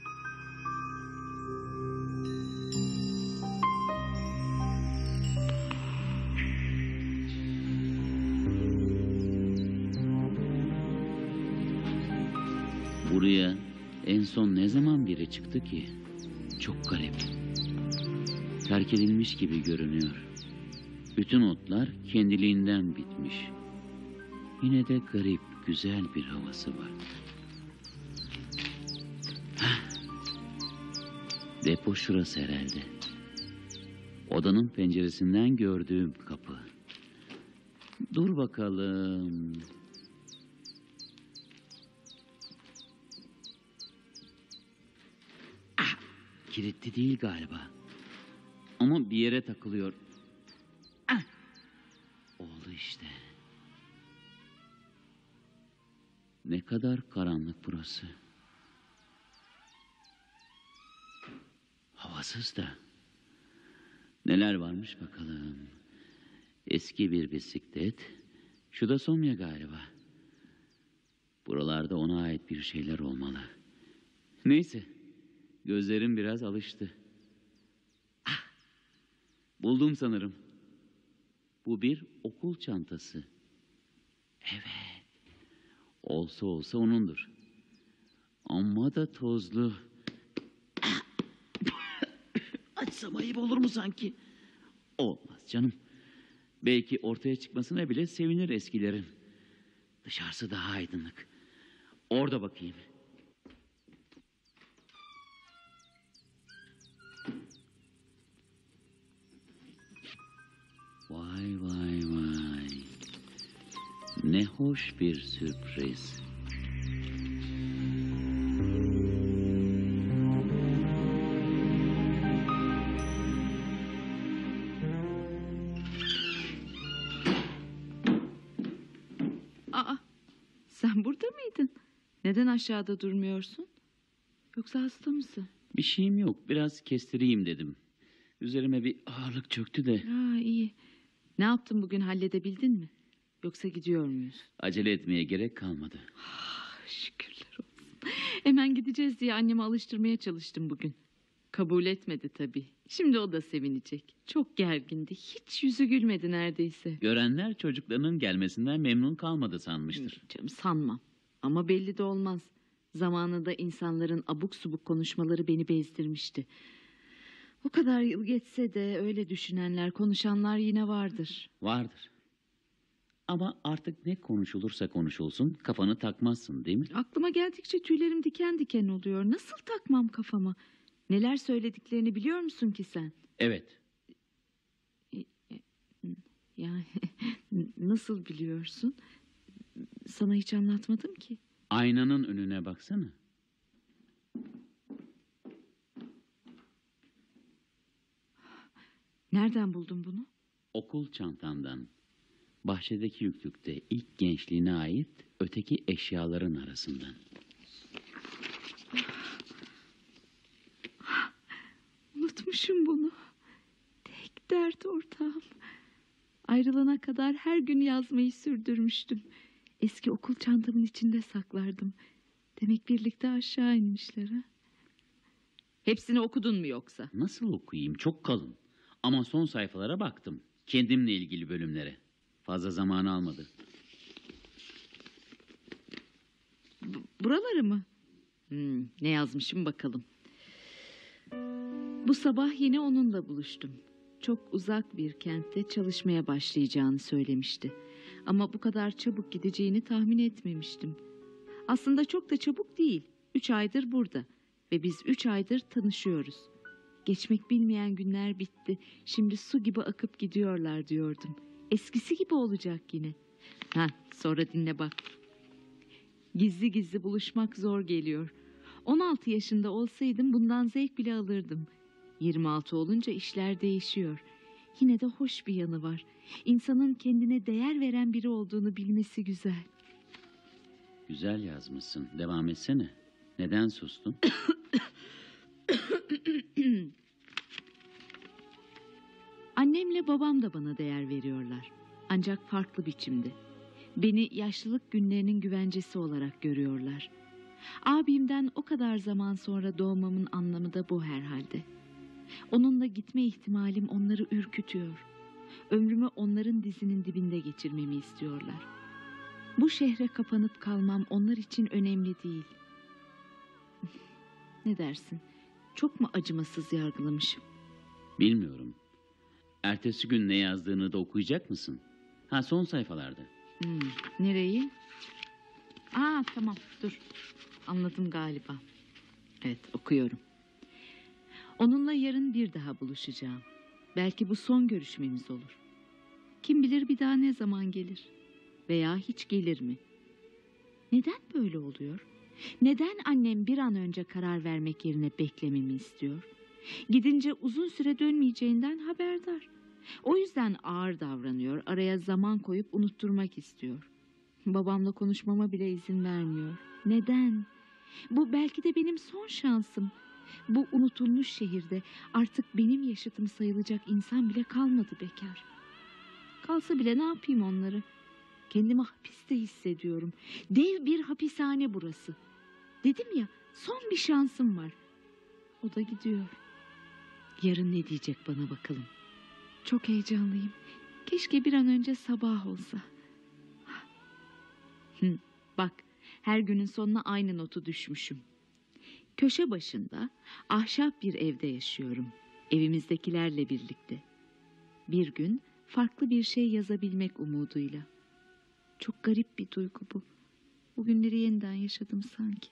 Buraya en son ne zaman biri çıktı ki? Çok garip. Terk edilmiş gibi görünüyor. Bütün otlar kendiliğinden bitmiş. Yine de garip, güzel bir havası var. Hah. Depo şurası herhalde. Odanın penceresinden gördüğüm kapı. Dur bakalım. Ah, kilitli değil galiba. Ama bir yere takılıyor. Ah, oldu işte. Ne kadar karanlık burası. Havasız da. Neler varmış bakalım. Eski bir bisiklet. Şu da Somya galiba. Buralarda ona ait bir şeyler olmalı. Neyse. Gözlerim biraz alıştı. Ah, buldum sanırım. Bu bir okul çantası. Evet. Olsa olsa onundur. Amma da tozlu. Açsam ayıp olur mu sanki? Olmaz canım. Belki ortaya çıkmasına bile sevinir eskilerin. Dışarısı daha aydınlık. Orada bakayım. Vay vay vay. Ne hoş bir sürpriz. Aa, sen burada mıydın? Neden aşağıda durmuyorsun? Yoksa hasta mısın? Bir şeyim yok. Biraz kestireyim dedim. Üzerime bir ağırlık çöktü de. Ha, iyi. Ne yaptın bugün, halledebildin mi? Yoksa gidiyor muyuz? Acele etmeye gerek kalmadı. Ah, şükürler olsun. Hemen gideceğiz diye annemi alıştırmaya çalıştım bugün. Kabul etmedi tabii. Şimdi o da sevinecek. Çok gergindi. Hiç yüzü gülmedi neredeyse. Görenler çocuklarının gelmesinden memnun kalmadı sanmıştır. Canım, sanmam. Ama belli de olmaz. Zamanında insanların abuk subuk konuşmaları beni bezdirmişti. O kadar yıl geçse de öyle düşünenler, konuşanlar yine vardır. Vardır. Ama artık ne konuşulursa konuşulsun kafanı takmazsın değil mi? Aklıma geldikçe tüylerim diken diken oluyor. Nasıl takmam kafama? Neler söylediklerini biliyor musun ki sen? Evet. Yani nasıl biliyorsun? Sana hiç anlatmadım ki. Aynanın önüne baksana. Nereden buldun bunu? Okul çantandan. Bahçedeki yüklükte ilk gençliğine ait öteki eşyaların arasından. Unutmuşum bunu. Tek dert ortağım. Ayrılana kadar her gün yazmayı sürdürmüştüm. Eski okul çantamın içinde saklardım. Demek birlikte aşağı inmişler ha? Hepsini okudun mu yoksa? Nasıl okuyayım? Çok kalın. Ama son sayfalara baktım. Kendimle ilgili bölümlere. Fazla zamanı almadı. B- buraları mı? Hmm, ne yazmışım bakalım. Bu sabah yine onunla buluştum. Çok uzak bir kentte çalışmaya başlayacağını söylemişti. Ama bu kadar çabuk gideceğini tahmin etmemiştim. Aslında çok da çabuk değil. Üç aydır burada. Ve biz üç aydır tanışıyoruz. Geçmek bilmeyen günler bitti. Şimdi su gibi akıp gidiyorlar diyordum. Eskisi gibi olacak yine. Ha, sonra dinle bak. Gizli gizli buluşmak zor geliyor. on altı yaşında olsaydım bundan zevk bile alırdım. yirmi altı olunca işler değişiyor. yine de hoş bir yanı var. İnsanın kendine değer veren biri olduğunu bilmesi güzel. Güzel yazmışsın. Devam etsene. Neden sustun? Annemle babam da bana değer veriyorlar. Ancak farklı biçimde. Beni yaşlılık günlerinin güvencesi olarak görüyorlar. Abimden o kadar zaman sonra doğmamın anlamı da bu herhalde. Onunla gitme ihtimalim onları ürkütüyor. Ömrümü onların dizinin dibinde geçirmemi istiyorlar. Bu şehre kapanıp kalmam onlar için önemli değil. Ne dersin? Çok mu acımasız yargılamışım? Bilmiyorum. Ertesi gün ne yazdığını da okuyacak mısın? Ha, son sayfalarda. Hmm, nereyi? Aa, tamam, dur. Anladım galiba. Evet, okuyorum. Onunla yarın bir daha buluşacağım. Belki bu son görüşmemiz olur. Kim bilir bir daha ne zaman gelir? Veya hiç gelir mi? Neden böyle oluyor? Neden annem bir an önce karar vermek yerine beklememi istiyor? Gidince uzun süre dönmeyeceğinden haberdar. O yüzden ağır davranıyor, araya zaman koyup unutturmak istiyor. Babamla konuşmama bile izin vermiyor. Neden? Bu belki de benim son şansım. Bu unutulmuş şehirde artık benim yaşıtım sayılacak insan bile kalmadı bekar. Kalsa bile ne yapayım onları? Kendimi hapiste hissediyorum. Dev bir hapishane burası. Dedim ya, son bir şansım var. O da gidiyor. Yarın ne diyecek bana bakalım. Çok heyecanlıyım. Keşke bir an önce sabah olsa. Hı, bak, her günün sonuna aynı notu düşmüşüm. Köşe başında ahşap bir evde yaşıyorum. Evimizdekilerle birlikte. Bir gün farklı bir şey yazabilmek umuduyla. Çok garip bir duygu bu. Bugünleri yeniden yaşadım sanki.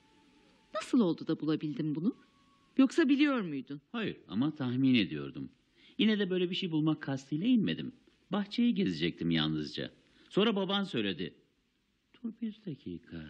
Nasıl oldu da bulabildim bunu? Yoksa biliyor muydun? Hayır, ama tahmin ediyordum. Yine de böyle bir şey bulmak kastıyla inmedim. Bahçeyi gezecektim yalnızca. Sonra baban söyledi. Dur bir dakika.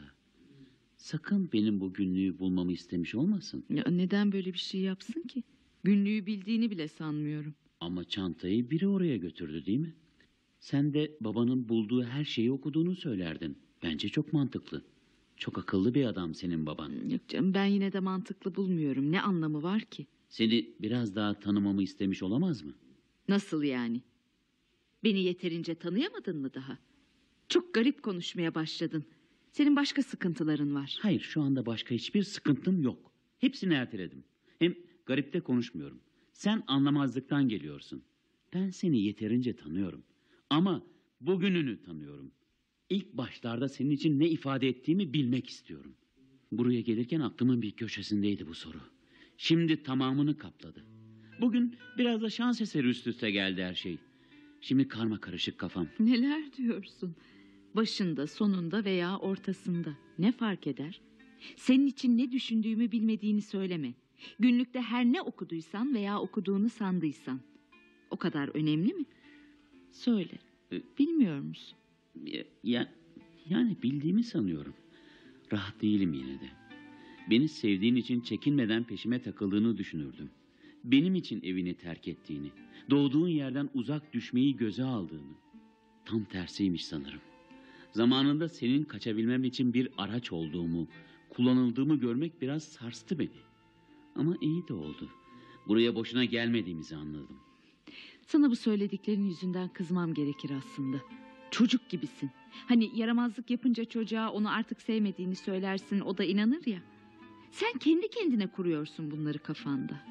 Sakın benim bu günlüğü bulmamı istemiş olmasın. Ya neden böyle bir şey yapsın ki? Günlüğü bildiğini bile sanmıyorum. Ama çantayı biri oraya götürdü, değil mi? Sen de babanın bulduğu her şeyi okuduğunu söylerdin. Bence çok mantıklı. Çok akıllı bir adam senin baban. Yok canım, ben yine de mantıklı bulmuyorum. Ne anlamı var ki? Seni biraz daha tanımamı istemiş olamaz mı? Nasıl yani? Beni yeterince tanıyamadın mı daha? Çok garip konuşmaya başladın. Senin başka sıkıntıların var. Hayır, şu anda başka hiçbir sıkıntım yok. Hepsini erteledim. Hem garip de konuşmuyorum. Sen anlamazlıktan geliyorsun. Ben seni yeterince tanıyorum. Ama bugününü tanıyorum. İlk başlarda senin için ne ifade ettiğimi bilmek istiyorum. Buraya gelirken aklımın bir köşesindeydi bu soru. Şimdi tamamını kapladı. Bugün biraz da şans eseri üst üste geldi her şey. Şimdi karma karışık kafam. Neler diyorsun? Başında, sonunda veya ortasında. Ne fark eder? Senin için ne düşündüğümü bilmediğini söyleme. Günlükte her ne okuduysan veya okuduğunu sandıysan. O kadar önemli mi? Söyle. Bilmiyor musun? Ya, ya, yani bildiğimi sanıyorum. Rahat değilim yine de. Beni sevdiğin için çekinmeden peşime takıldığını düşünürdüm. Benim için evini terk ettiğini, doğduğun yerden uzak düşmeyi göze aldığını. Tam tersiymiş sanırım. Zamanında senin kaçabilmem için bir araç olduğumu, kullanıldığımı görmek biraz sarstı beni. Ama iyi de oldu. Buraya boşuna gelmediğimizi anladım. Sana bu söylediklerin yüzünden kızmam gerekir aslında. Çocuk gibisin. Hani yaramazlık yapınca çocuğa onu artık sevmediğini söylersin, o da inanır ya. Sen kendi kendine kuruyorsun bunları kafanda.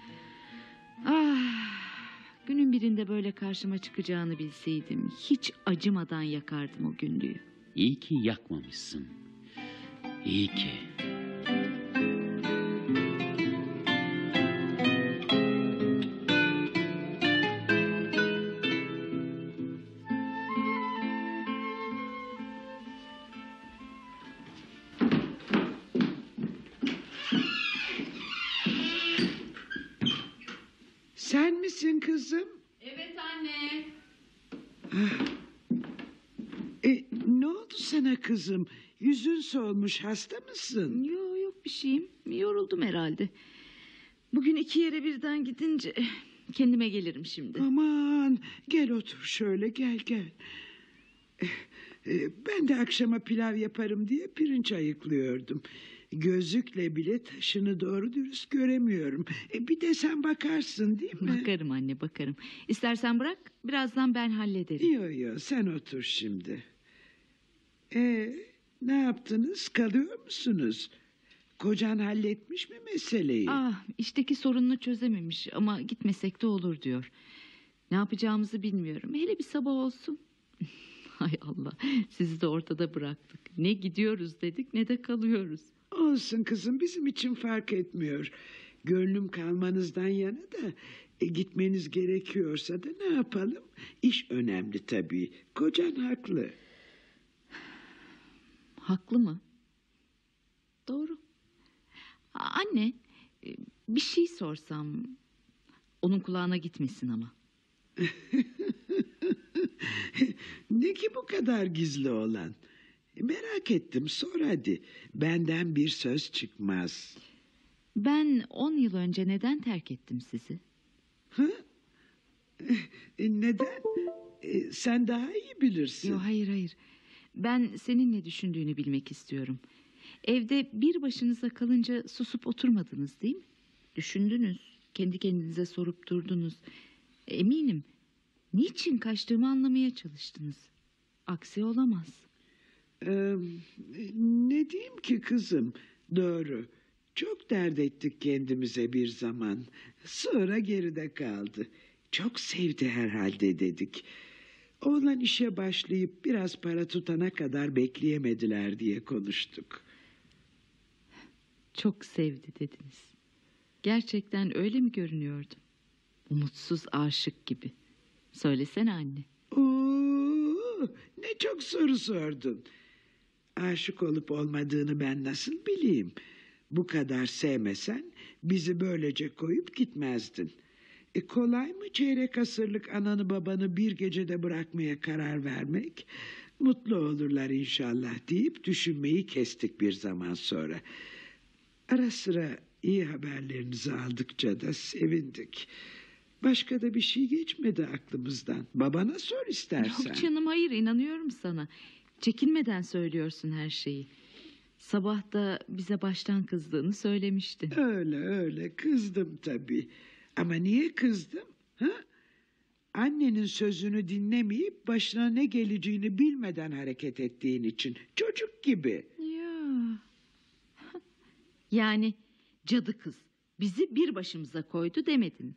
Ah, günün birinde böyle karşıma çıkacağını bilseydim hiç acımadan yakardım o günlüğü. İyi ki yakmamışsın. İyi ki. Sen misin kızım? Evet anne. E, ne oldu sana kızım? Yüzün solmuş, hasta mısın? Yok yok bir şeyim. Yoruldum herhalde. Bugün iki yere birden gidince Kendime gelirim şimdi. Aman gel otur şöyle, gel gel. Eh, eh, Ben de akşama pilav yaparım diye pirinç ayıklıyordum. Gözlükle bile taşını doğru dürüst göremiyorum. E, bir de sen bakarsın değil mi? Bakarım anne, bakarım. İstersen bırak, birazdan ben hallederim. Yo yo, sen otur şimdi. E, ne yaptınız? Kalıyor musunuz? Kocan halletmiş mi meseleyi? Ah, işteki sorununu çözememiş ama gitmesek de olur diyor. Ne yapacağımızı bilmiyorum. Hele bir sabah olsun. Hay Allah, sizi de ortada bıraktık. Ne gidiyoruz dedik ne de kalıyoruz. Olsun kızım, bizim için fark etmiyor. Gönlüm kalmanızdan yana da e, gitmeniz gerekiyorsa da ne yapalım? İş önemli tabii. Kocan haklı. Haklı mı? Doğru. A- Anne, e, bir şey sorsam onun kulağına gitmesin ama. Ne ki bu kadar gizli olan? E, Merak ettim, sor hadi. Benden bir söz çıkmaz. Ben on yıl önce neden terk ettim sizi? Ha? E, neden? E, sen daha iyi bilirsin. Yok, hayır hayır. Ben senin ne düşündüğünü bilmek istiyorum. Evde bir başınıza kalınca susup oturmadınız değil mi? Düşündünüz, kendi kendinize sorup durdunuz. Eminim, niçin kaçtığımı anlamaya çalıştınız. Aksi olamaz. Ee, ne diyeyim ki kızım? Doğru. Çok dert ettik kendimize bir zaman. Sonra geride kaldı. Çok sevdi herhalde dedik. Oğlan işe başlayıp biraz para tutana kadar bekleyemediler diye konuştuk. Çok sevdi dediniz. Gerçekten öyle mi görünüyordu? Umutsuz aşık gibi. Söylesene anne. Oo, ne çok soru sordun. Aşık olup olmadığını ben nasıl bileyim? Bu kadar sevmesen bizi böylece koyup gitmezdin. E kolay mı çeyrek asırlık ananı babanı bir gecede bırakmaya karar vermek? Mutlu olurlar inşallah deyip düşünmeyi kestik bir zaman sonra. Ara sıra iyi haberlerinizi aldıkça da sevindik. Başka da bir şey geçmedi aklımızdan. Babana sor istersen. Yok canım, hayır, inanıyorum sana. Çekinmeden söylüyorsun her şeyi. Sabah da bize baştan kızdığını söylemiştin. Öyle öyle kızdım tabii. Ama niye kızdım? Ha? Annenin sözünü dinlemeyip başına ne geleceğini bilmeden hareket ettiğin için. Çocuk gibi. Ya. Yani cadı kız bizi bir başımıza koydu demedin.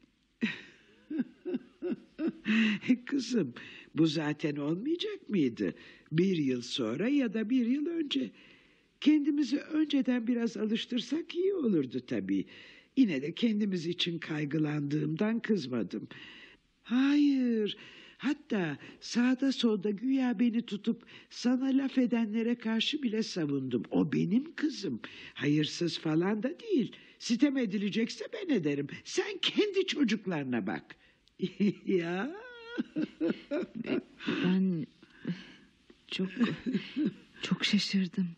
Kızım, bu zaten olmayacak mıydı? Bir yıl sonra ya da bir yıl önce. Kendimizi önceden biraz alıştırsak iyi olurdu tabii. Yine de kendimiz için kaygılandığımdan kızmadım. Hayır, hatta sağda solda güya beni tutup sana laf edenlere karşı bile savundum. O benim kızım. Hayırsız falan da değil. Sitem edilecekse ben ederim. Sen kendi çocuklarına bak. Ya. Ben çok çok şaşırdım.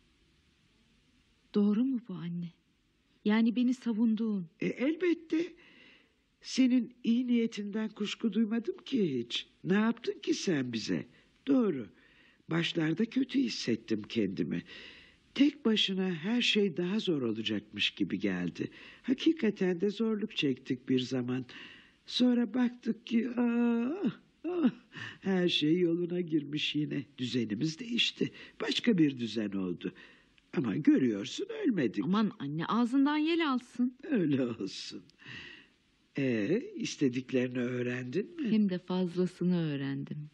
Doğru mu bu anne? Yani beni savunduğun. E, elbette. Senin iyi niyetinden kuşku duymadım ki hiç. Ne yaptın ki sen bize? Doğru. Başlarda kötü hissettim kendimi. Tek başına her şey daha zor olacakmış gibi geldi. Hakikaten de zorluk çektik bir zaman. Sonra baktık ki ah, ah, her şey yoluna girmiş yine. Düzenimiz değişti. Başka bir düzen oldu. Ama görüyorsun ölmedik. Aman anne, ağzından yel alsın. Öyle olsun. Ee, istediklerini öğrendin mi? Hem de fazlasını öğrendim.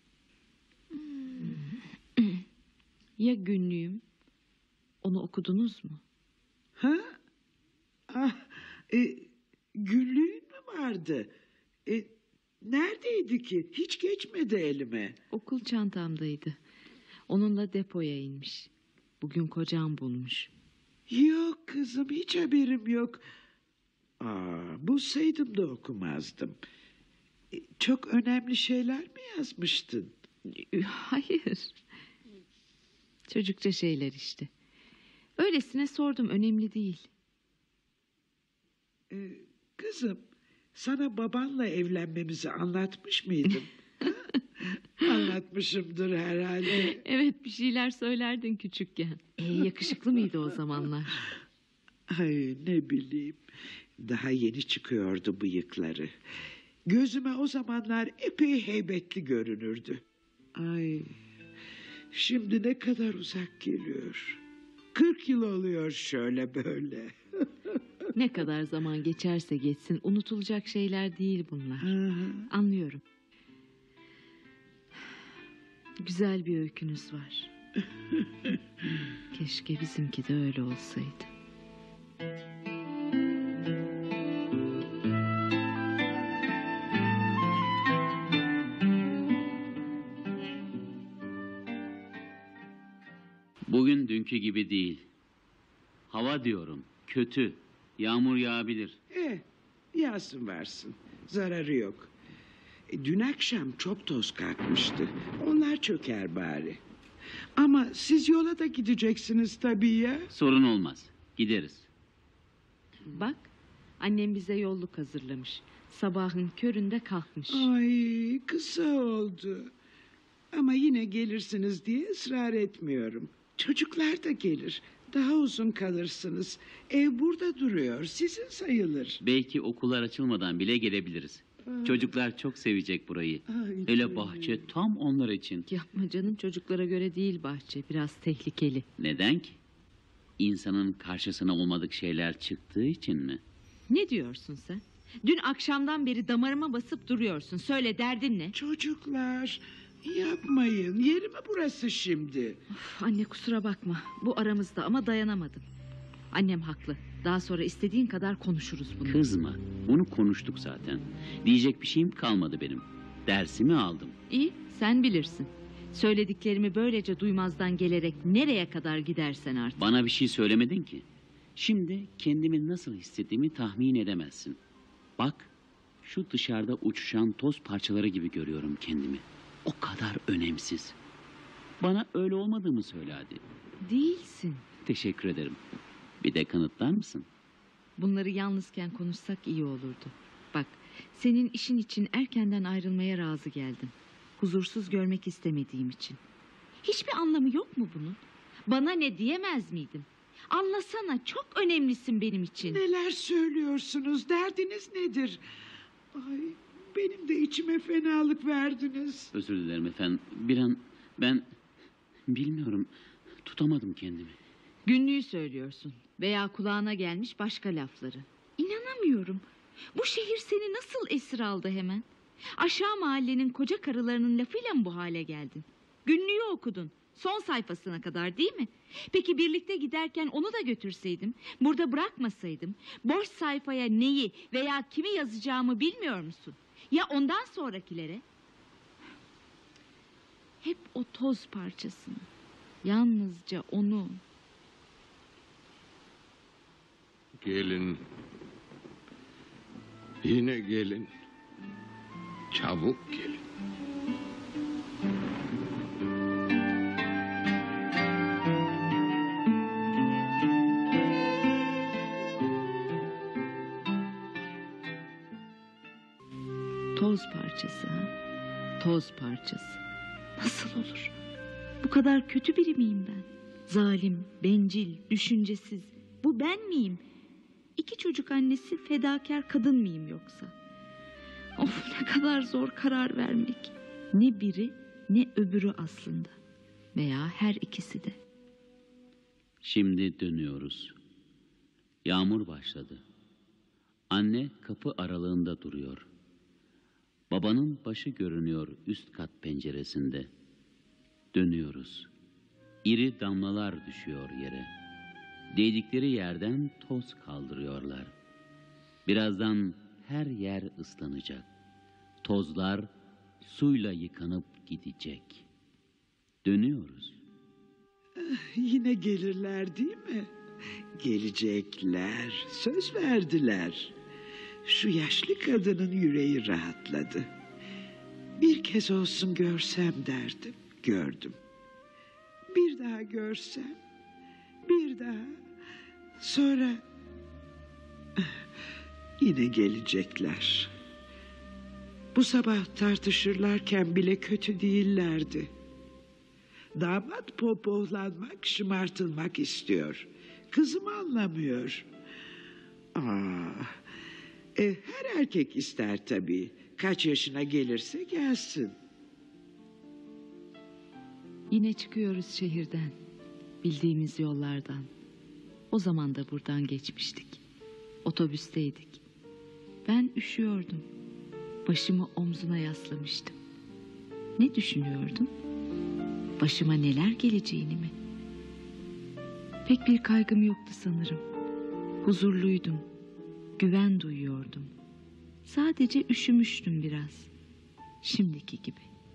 Ya günlüğüm? Onu okudunuz mu? Ha? Ah, e, günlüğün mü vardı? E, neredeydi ki? Hiç geçmedi elime. Okul çantamdaydı. Onunla depoya inmiş. Bugün kocam bulmuş. Yok kızım, hiç haberim yok. Aa, bulsaydım da okumazdım. E, çok önemli şeyler mi yazmıştın? Hayır. Çocukça şeyler işte. Öylesine sordum, önemli değil. E, kızım, sana babanla evlenmemizi anlatmış mıydım? Anlatmışımdır herhalde. Evet, bir şeyler söylerdin küçükken. Ee, yakışıklı mıydı o zamanlar? Ay ne bileyim. Daha yeni çıkıyordu bıyıkları. Gözüme o zamanlar epey heybetli görünürdü. Ay, şimdi ne kadar uzak geliyor. Kırk yıl oluyor şöyle böyle. Ne kadar zaman geçerse geçsin unutulacak şeyler değil bunlar. Hı. Anlıyorum. Güzel bir öykünüz var. Keşke bizimki de öyle olsaydı. Bugün dünkü gibi değil. Hava diyorum, kötü. Yağmur yağabilir. Eh, yağsın varsın. Zararı yok. E, dün akşam çok toz kalkmıştı. Onlar çöker bari. Ama siz yola da gideceksiniz tabii ya. Sorun olmaz. Gideriz. Bak, annem bize yolluk hazırlamış. Sabahın köründe kalkmış. Ay kısa oldu. Ama yine gelirsiniz diye ısrar etmiyorum. Çocuklar da gelir. Daha uzun kalırsınız. Ev burada duruyor. Sizin sayılır. Belki okullar açılmadan bile gelebiliriz. Çocuklar çok sevecek burayı. Ay Hele canım. bahçe tam onlar için. Yapma canım, çocuklara göre değil bahçe. Biraz tehlikeli. Neden ki? İnsanın karşısına olmadık şeyler çıktığı için mi? Ne diyorsun sen? Dün akşamdan beri damarıma basıp duruyorsun. Söyle, derdin ne? Çocuklar yapmayın. Yeri mi burası şimdi? Of, anne kusura bakma. Bu aramızda ama dayanamadım. Annem haklı. Daha sonra istediğin kadar konuşuruz bunu. Kızma. Bunu konuştuk zaten. Diyecek bir şeyim kalmadı benim. Dersimi aldım. İyi, sen bilirsin. Söylediklerimi böylece duymazdan gelerek nereye kadar gidersen artık. Bana bir şey söylemedin ki. Şimdi kendimi nasıl hissettiğimi tahmin edemezsin. Bak, şu dışarıda uçuşan toz parçaları gibi görüyorum kendimi. O kadar önemsiz. Bana öyle olmadığımı söyle hadi. Değilsin. Teşekkür ederim. Bir de kanıtlar mısın? Bunları yalnızken konuşsak iyi olurdu. Bak, senin işin için erkenden ayrılmaya razı geldim. Huzursuz görmek istemediğim için. Hiçbir anlamı yok mu bunun? Bana ne diyemez miydim? Anlasana, çok önemlisin benim için. Neler söylüyorsunuz? Derdiniz nedir? Ay benim de içime fenalık verdiniz. Özür dilerim efendim. Bir an ben bilmiyorum, tutamadım kendimi. Günlüğü söylüyorsun veya kulağına gelmiş başka lafları. İnanamıyorum. Bu şehir seni nasıl esir aldı hemen? Aşağı mahallenin koca karılarının lafıyla mı bu hale geldin? Günlüğü okudun. Son sayfasına kadar değil mi? Peki birlikte giderken onu da götürseydim, burada bırakmasaydım, boş sayfaya neyi veya kimi yazacağımı bilmiyor musun? Ya ondan sonrakilere? Hep o toz parçasını, yalnızca onu. Gelin. Yine gelin. Çabuk gelin. Toz parçası ha? Toz parçası. Nasıl olur? Bu kadar kötü biri miyim ben? Zalim, bencil, düşüncesiz. Bu ben miyim? İki çocuk annesi, fedakar kadın mıyım yoksa? Of, ne kadar zor karar vermek. Ne biri ne öbürü aslında. Veya her ikisi de. Şimdi dönüyoruz. Yağmur başladı. Anne kapı aralığında duruyor. Babanın başı görünüyor üst kat penceresinde. Dönüyoruz. İri damlalar düşüyor yere. Değdikleri yerden toz kaldırıyorlar. Birazdan her yer ıslanacak. Tozlar suyla yıkanıp gidecek. Dönüyoruz. Yine gelirler değil mi? Gelecekler. Söz verdiler. Şu yaşlı kadının yüreği rahatladı. Bir kez olsun görsem derdim. Gördüm. Bir daha görsem. Bir daha. Sonra Yine gelecekler. Bu sabah tartışırlarken bile kötü değillerdi. Damat pohpohlanmak, şımartılmak istiyor. Kızım anlamıyor. Aa, e, her erkek ister tabii. Kaç yaşına gelirse gelsin. Yine çıkıyoruz şehirden. Bildiğimiz yollardan. O zaman da buradan geçmiştik. Otobüsteydik. Ben üşüyordum. Başımı omzuna yaslamıştım. Ne düşünüyordum? Başıma neler geleceğini mi? Pek bir kaygım yoktu sanırım. Huzurluydum. Güven duyuyordum. Sadece üşümüştüm biraz. Şimdiki gibi.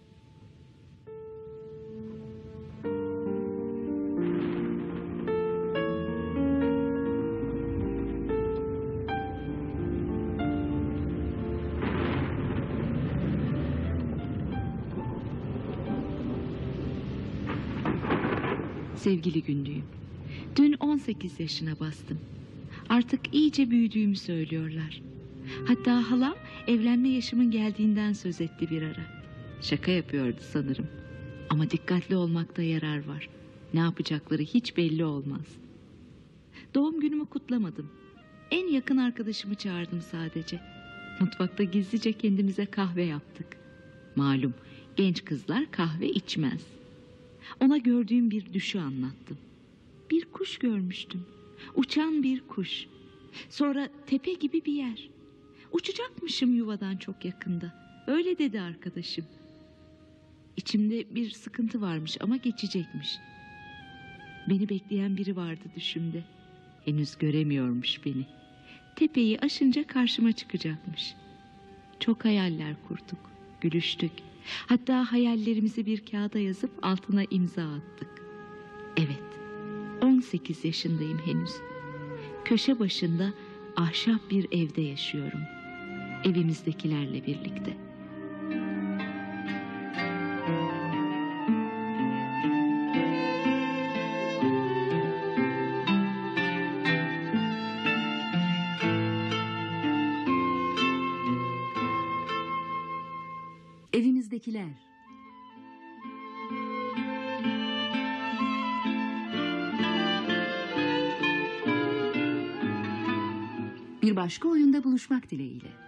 Sevgili günlüğüm, dün on sekiz yaşına bastım. Artık iyice büyüdüğümü söylüyorlar. Hatta halam evlenme yaşımın geldiğinden söz etti bir ara. Şaka yapıyordu sanırım. Ama dikkatli olmakta yarar var. Ne yapacakları hiç belli olmaz. Doğum günümü kutlamadım. En yakın arkadaşımı çağırdım sadece. Mutfakta gizlice kendimize kahve yaptık. Malum genç kızlar kahve içmez. Ona gördüğüm bir düşü anlattım. Bir kuş görmüştüm. Uçan bir kuş. Sonra tepe gibi bir yer. Uçacakmışım yuvadan çok yakında. Öyle dedi arkadaşım. İçimde bir sıkıntı varmış ama geçecekmiş. Beni bekleyen biri vardı düşümde. Henüz göremiyormuş beni. Tepeyi aşınca karşıma çıkacakmış. Çok hayaller kurduk, gülüştük. Hatta hayallerimizi bir kağıda yazıp altına imza attık. Evet, on sekiz yaşındayım henüz. Köşe başında ahşap bir evde yaşıyorum. Evimizdekilerle birlikte. Evimizdekiler. Bir başka oyunda buluşmak dileğiyle.